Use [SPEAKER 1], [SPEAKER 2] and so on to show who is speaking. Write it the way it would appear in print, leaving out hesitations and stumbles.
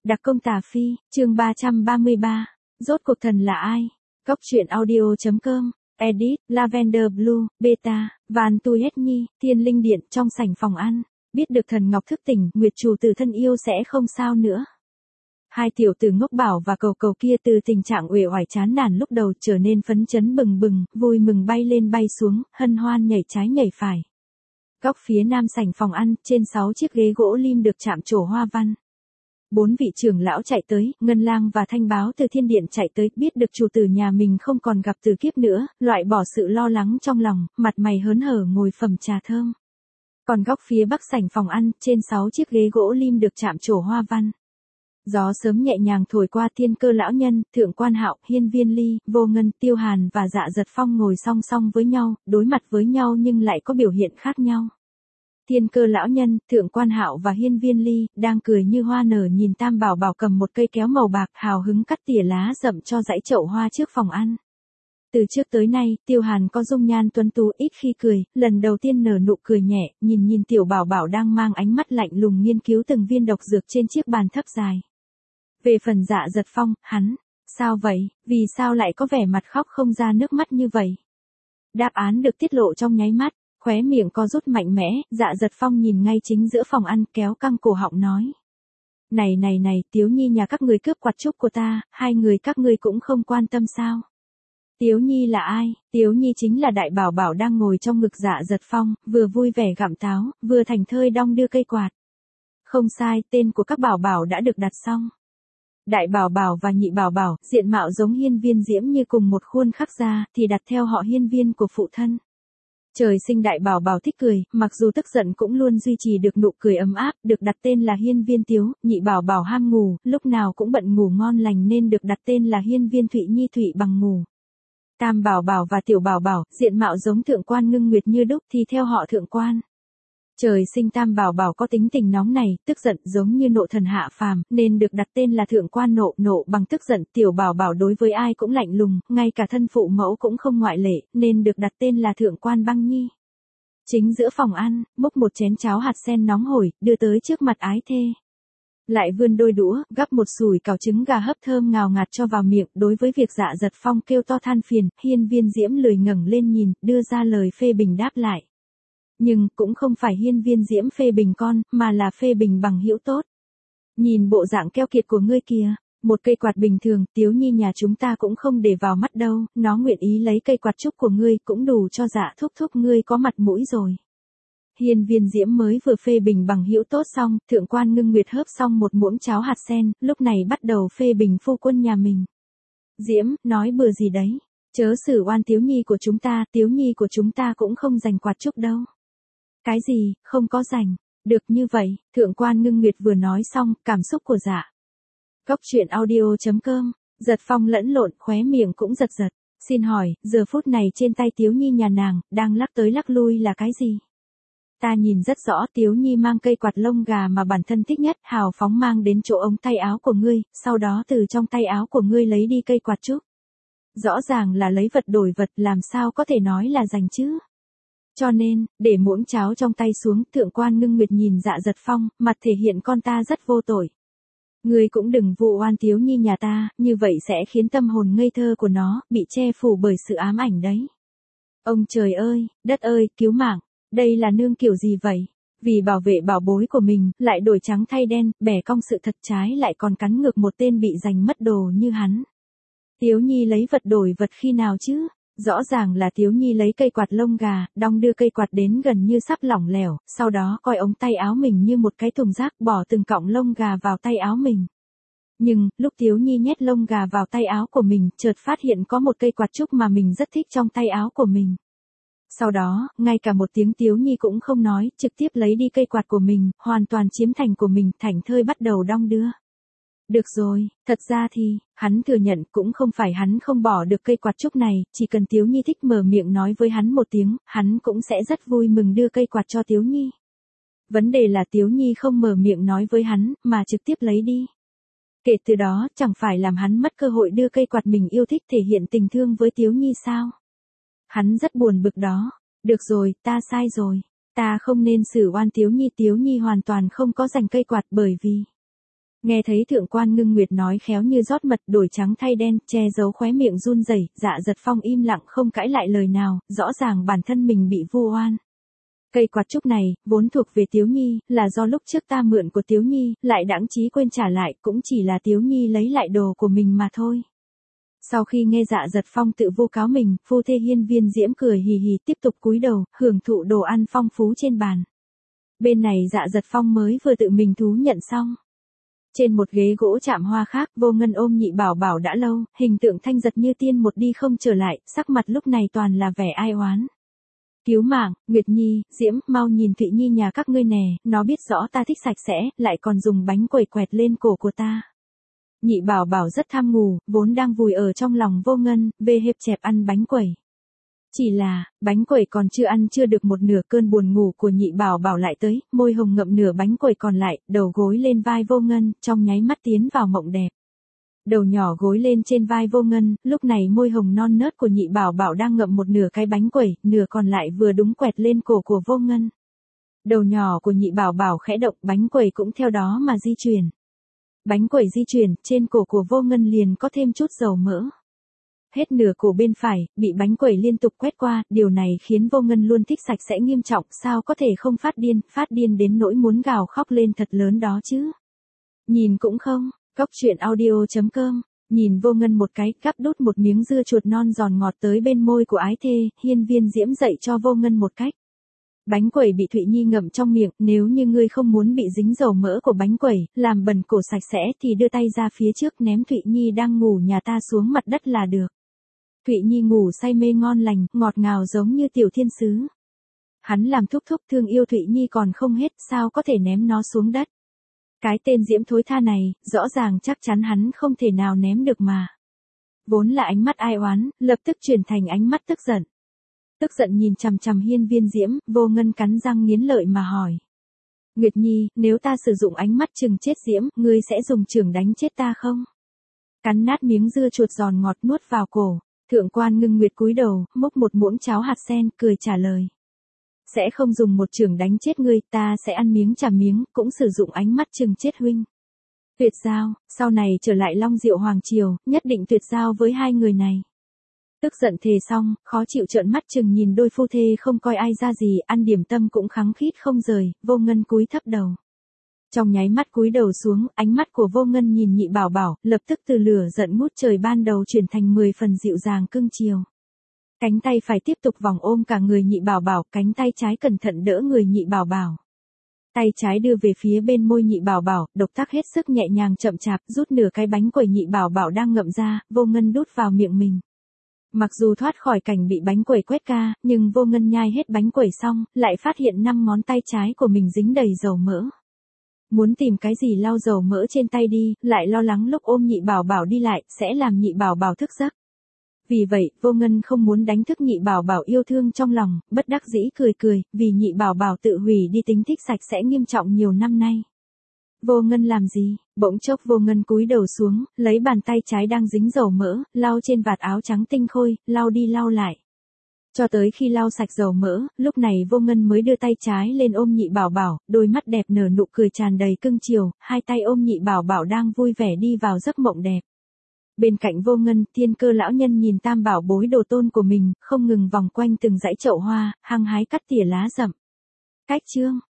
[SPEAKER 1] Đặc công Tà Phi, chương 333. Rốt cuộc thần là ai? Góc truyện audio.com. Edit, Lavender Blue, Beta, Van Tuyết Nhi, Thiên Linh Điện trong sảnh phòng ăn. Biết được thần ngọc thức tỉnh, Nguyệt chủ tử thân yêu sẽ không sao nữa. Hai tiểu tử Ngốc Bảo và Cầu Cầu kia từ tình trạng uể oải chán nản lúc đầu trở nên phấn chấn bừng bừng, vui mừng bay lên bay xuống, hân hoan nhảy trái nhảy phải. Góc phía nam sảnh phòng ăn, trên 6 chiếc ghế gỗ lim được chạm trổ hoa văn. 4 vị trưởng lão chạy tới, Ngân Lang và Thanh Báo từ Thiên Điện chạy tới, biết được chủ tử nhà mình không còn gặp từ kiếp nữa, loại bỏ sự lo lắng trong lòng, mặt mày hớn hở ngồi phẩm trà thơm. Còn góc phía bắc sảnh phòng ăn, trên 6 chiếc ghế gỗ lim được chạm trổ hoa văn. Gió sớm nhẹ nhàng thổi qua, Thiên Cơ lão nhân, Thượng Quan Hạo, Hiên Viên Ly, Vô Ngân, Tiêu Hàn và Dạ Dật Phong ngồi song song với nhau, đối mặt với nhau nhưng lại có biểu hiện khác nhau. Thiên Cơ lão nhân, Thượng Quan Hạo và Hiên Viên Ly đang cười như hoa nở nhìn Tam Bảo Bảo cầm một cây kéo màu bạc hào hứng cắt tỉa lá rậm cho dãy chậu hoa trước phòng ăn. Từ trước tới nay, Tiêu Hàn có dung nhan tuấn tú ít khi cười, lần đầu tiên nở nụ cười nhẹ, nhìn Tiểu Bảo Bảo đang mang ánh mắt lạnh lùng nghiên cứu từng viên độc dược trên chiếc bàn thấp dài. Về phần Dạ Dật Phong, hắn, sao vậy, vì sao lại có vẻ mặt khóc không ra nước mắt như vậy? Đáp án được tiết lộ trong nháy mắt. Khóe miệng co rút mạnh mẽ, Dạ Dật Phong nhìn ngay chính giữa phòng ăn, kéo căng cổ họng nói. Này, Tiếu Nhi nhà các người cướp quạt trúc của ta, hai người các ngươi cũng không quan tâm sao? Tiếu Nhi là ai? Tiếu Nhi chính là Đại Bảo Bảo đang ngồi trong ngực Dạ Dật Phong, vừa vui vẻ gặm táo, vừa thành thơi đong đưa cây quạt. Không sai, tên của các Bảo Bảo đã được đặt xong. Đại Bảo Bảo và Nhị Bảo Bảo, diện mạo giống Hiên Viên Diễm như cùng một khuôn khắc ra, thì đặt theo họ Hiên Viên của phụ thân. Trời sinh Đại Bảo Bảo thích cười, mặc dù tức giận cũng luôn duy trì được nụ cười ấm áp, được đặt tên là Hiên Viên Tiếu. Nhị Bảo Bảo ham ngủ, lúc nào cũng bận ngủ ngon lành nên được đặt tên là Hiên Viên Thụy Nhi, Thụy bằng ngủ. Tam Bảo Bảo và Tiểu Bảo Bảo, diện mạo giống Thượng Quan Ngưng Nguyệt như đúc thì theo họ Thượng Quan. Trời sinh Tam Bảo Bảo có tính tình nóng này, tức giận giống như nộ thần hạ phàm, nên được đặt tên là Thượng Quan Nộ bằng tức giận. Tiểu Bảo Bảo đối với ai cũng lạnh lùng, ngay cả thân phụ mẫu cũng không ngoại lệ, nên được đặt tên là Thượng Quan Băng Nhi. Chính giữa phòng ăn, múc một chén cháo hạt sen nóng hổi, đưa tới trước mặt ái thê. Lại vươn đôi đũa, gắp một sủi cảo trứng gà hấp thơm ngào ngạt cho vào miệng. Đối với việc Dạ Dật Phong kêu to than phiền, Hiên Viên Diễm lười ngẩng lên nhìn, đưa ra lời phê bình đáp lại. Nhưng, cũng không phải Hiên Viên Diễm phê bình con, mà là phê bình bằng hữu tốt. Nhìn bộ dạng keo kiệt của ngươi kìa, một cây quạt bình thường, Tiếu Nhi nhà chúng ta cũng không để vào mắt đâu, nó nguyện ý lấy cây quạt trúc của ngươi cũng đủ cho Dạ thúc ngươi có mặt mũi rồi. Hiên Viên Diễm mới vừa phê bình bằng hữu tốt xong, Thượng Quan Ngưng Nguyệt hớp xong một muỗng cháo hạt sen, lúc này bắt đầu phê bình phu quân nhà mình. Diễm, nói bừa gì đấy, chớ xử oan Tiếu Nhi của chúng ta cũng không giành quạt trúc đâu. Cái gì, không có rảnh, được như vậy, Thượng Quan Ngưng Nguyệt vừa nói xong, cảm xúc của Dạ. Góc truyện audio.com, Dật Phong lẫn lộn, khóe miệng cũng giật. Xin hỏi, giờ phút này trên tay Tiếu Nhi nhà nàng, đang lắc tới lắc lui là cái gì? Ta nhìn rất rõ, Tiếu Nhi mang cây quạt lông gà mà bản thân thích nhất, hào phóng mang đến chỗ ống tay áo của ngươi, sau đó từ trong tay áo của ngươi lấy đi cây quạt trúc. Rõ ràng là lấy vật đổi vật, làm sao có thể nói là giành chứ? Cho nên, để muỗng cháo trong tay xuống, Thượng Quan Ngưng Nguyệt nhìn Dạ Dật Phong, mặt thể hiện con ta rất vô tội. Ngươi cũng đừng vu oan Tiếu Nhi nhà ta, như vậy sẽ khiến tâm hồn ngây thơ của nó bị che phủ bởi sự ám ảnh đấy. Ông trời ơi, đất ơi, cứu mạng, đây là nương kiểu gì vậy? Vì bảo vệ bảo bối của mình, lại đổi trắng thay đen, bẻ cong sự thật trái lại còn cắn ngược một tên bị giành mất đồ như hắn. Tiếu Nhi lấy vật đổi vật khi nào chứ? Rõ ràng là Tiếu Nhi lấy cây quạt lông gà, đong đưa cây quạt đến gần như sắp lỏng lẻo, sau đó coi ống tay áo mình như một cái thùng rác, bỏ từng cọng lông gà vào tay áo mình. Nhưng, lúc Tiếu Nhi nhét lông gà vào tay áo của mình, chợt phát hiện có một cây quạt trúc mà mình rất thích trong tay áo của mình. Sau đó, ngay cả một tiếng Tiếu Nhi cũng không nói, trực tiếp lấy đi cây quạt của mình, hoàn toàn chiếm thành của mình, thảnh thơi bắt đầu đong đưa. Được rồi, thật ra thì, hắn thừa nhận cũng không phải hắn không bỏ được cây quạt trúc này, chỉ cần Tiếu Nhi thích mở miệng nói với hắn một tiếng, hắn cũng sẽ rất vui mừng đưa cây quạt cho Tiếu Nhi. Vấn đề là Tiếu Nhi không mở miệng nói với hắn, mà trực tiếp lấy đi. Kể từ đó, chẳng phải làm hắn mất cơ hội đưa cây quạt mình yêu thích thể hiện tình thương với Tiếu Nhi sao? Hắn rất buồn bực đó. Được rồi, ta sai rồi. Ta không nên xử oan Tiếu Nhi hoàn toàn không có giành cây quạt bởi vì Nghe thấy Thượng quan Ngưng Nguyệt nói khéo như rót mật đổi trắng thay đen, che giấu khóe miệng run rẩy, Dạ Dật Phong im lặng không cãi lại lời nào, rõ ràng bản thân mình bị vu oan. Cây quạt trúc này, vốn thuộc về Tiếu Nhi, là do lúc trước ta mượn của Tiếu Nhi, lại đãng trí quên trả lại, cũng chỉ là Tiếu Nhi lấy lại đồ của mình mà thôi. Sau khi nghe Dạ Dật Phong tự vu cáo mình, phu thê Hiên Viên Diễm cười hì hì tiếp tục cúi đầu, hưởng thụ đồ ăn phong phú trên bàn. Bên này Dạ Dật Phong mới vừa tự mình thú nhận xong. Trên một ghế gỗ chạm hoa khác, Vô Ngân ôm Nhị Bảo Bảo đã lâu, hình tượng thanh giật như tiên một đi không trở lại, sắc mặt lúc này toàn là vẻ ai oán. Cứu mạng, Nguyệt Nhi, Diễm, mau nhìn Thụy Nhi nhà các ngươi nè, nó biết rõ ta thích sạch sẽ, lại còn dùng bánh quẩy quẹt lên cổ của ta. Nhị Bảo Bảo rất tham ngủ, vốn đang vùi ở trong lòng Vô Ngân, bê hẹp chẹp ăn bánh quẩy. Chỉ là, bánh quẩy còn chưa ăn chưa được một nửa, cơn buồn ngủ của Nhị Bảo Bảo lại tới, môi hồng ngậm nửa bánh quẩy còn lại, đầu gối lên vai Vô Ngân, trong nháy mắt tiến vào mộng đẹp. Đầu nhỏ gối lên trên vai Vô Ngân, lúc này môi hồng non nớt của Nhị Bảo Bảo đang ngậm một nửa cái bánh quẩy, nửa còn lại vừa đúng quẹt lên cổ của Vô Ngân. Đầu nhỏ của Nhị Bảo Bảo khẽ động, bánh quẩy cũng theo đó mà di chuyển. Bánh quẩy di chuyển, trên cổ của Vô Ngân liền có thêm chút dầu mỡ. Hết nửa cổ bên phải, bị bánh quẩy liên tục quét qua, điều này khiến Vô Ngân luôn thích sạch sẽ nghiêm trọng, sao có thể không phát điên đến nỗi muốn gào khóc lên thật lớn đó chứ. Nhìn cũng không, Cốc truyện audio.com, nhìn Vô Ngân một cái, gắp đút một miếng dưa chuột non giòn ngọt tới bên môi của ái thê, Hiên Viên Diễm dạy cho Vô Ngân một cách. Bánh quẩy bị Thụy Nhi ngậm trong miệng, nếu như ngươi không muốn bị dính dầu mỡ của bánh quẩy, làm bẩn cổ sạch sẽ thì đưa tay ra phía trước ném Thụy Nhi đang ngủ nhà ta xuống mặt đất là được. Thụy Nhi ngủ say mê ngon lành, ngọt ngào giống như tiểu thiên sứ. Hắn làm thúc thúc thương yêu Thụy Nhi còn không hết, sao có thể ném nó xuống đất. Cái tên Diễm thối tha này, rõ ràng chắc chắn hắn không thể nào ném được mà. Vốn là ánh mắt ai oán, lập tức chuyển thành ánh mắt tức giận. Tức giận nhìn chằm chằm Hiên Viên Diễm, Vô Ngân cắn răng nghiến lợi mà hỏi. Nguyệt Nhi, nếu ta sử dụng ánh mắt chừng chết Diễm, ngươi sẽ dùng chưởng đánh chết ta không? Cắn nát miếng dưa chuột giòn ngọt nuốt vào cổ, Thượng quan Ngưng Nguyệt cúi đầu, múc một muỗng cháo hạt sen, cười trả lời. Sẽ không dùng một chưởng đánh chết ngươi, ta sẽ ăn miếng trả miếng, cũng sử dụng ánh mắt chừng chết huynh. Tuyệt giao, sau này trở lại Long Diệu Hoàng Triều, nhất định tuyệt giao với hai người này. Tức giận thề xong, khó chịu trợn mắt chừng nhìn đôi phu thê không coi ai ra gì, ăn điểm tâm cũng khắng khít không rời, Vô Ngân cúi thấp đầu. Trong nháy mắt cúi đầu xuống, ánh mắt của Vô Ngân nhìn Nhị Bảo Bảo, lập tức từ lửa giận ngút trời ban đầu chuyển thành 10 phần dịu dàng cưng chiều. Cánh tay phải tiếp tục vòng ôm cả người Nhị Bảo Bảo, cánh tay trái cẩn thận đỡ người Nhị Bảo Bảo. Tay trái đưa về phía bên môi Nhị Bảo Bảo, động tác hết sức nhẹ nhàng chậm chạp, rút nửa cái bánh quẩy Nhị Bảo Bảo đang ngậm ra, Vô Ngân đút vào miệng mình. Mặc dù thoát khỏi cảnh bị bánh quẩy quét ca, nhưng Vô Ngân nhai hết bánh quẩy xong, lại phát hiện 5 ngón tay trái của mình dính đầy dầu mỡ. Muốn tìm cái gì lau dầu mỡ trên tay đi, lại lo lắng lúc ôm Nhị Bảo Bảo đi lại, sẽ làm Nhị Bảo Bảo thức giấc. Vì vậy, Vô Ngân không muốn đánh thức Nhị Bảo Bảo yêu thương trong lòng, bất đắc dĩ cười, vì Nhị Bảo Bảo tự hủy đi tính thích sạch sẽ nghiêm trọng nhiều năm nay. Vô Ngân làm gì? Bỗng chốc Vô Ngân cúi đầu xuống, lấy bàn tay trái đang dính dầu mỡ, lau trên vạt áo trắng tinh khôi, lau đi lau lại. Cho tới khi lau sạch dầu mỡ, lúc này Vô Ngân mới đưa tay trái lên ôm Nhị Bảo Bảo, đôi mắt đẹp nở nụ cười tràn đầy cưng chiều, hai tay ôm Nhị Bảo Bảo đang vui vẻ đi vào giấc mộng đẹp. Bên cạnh Vô Ngân, Thiên Cơ lão nhân nhìn tam bảo bối đồ tôn của mình, không ngừng vòng quanh từng dãy chậu hoa, hăng hái cắt tỉa lá rậm. Cách chương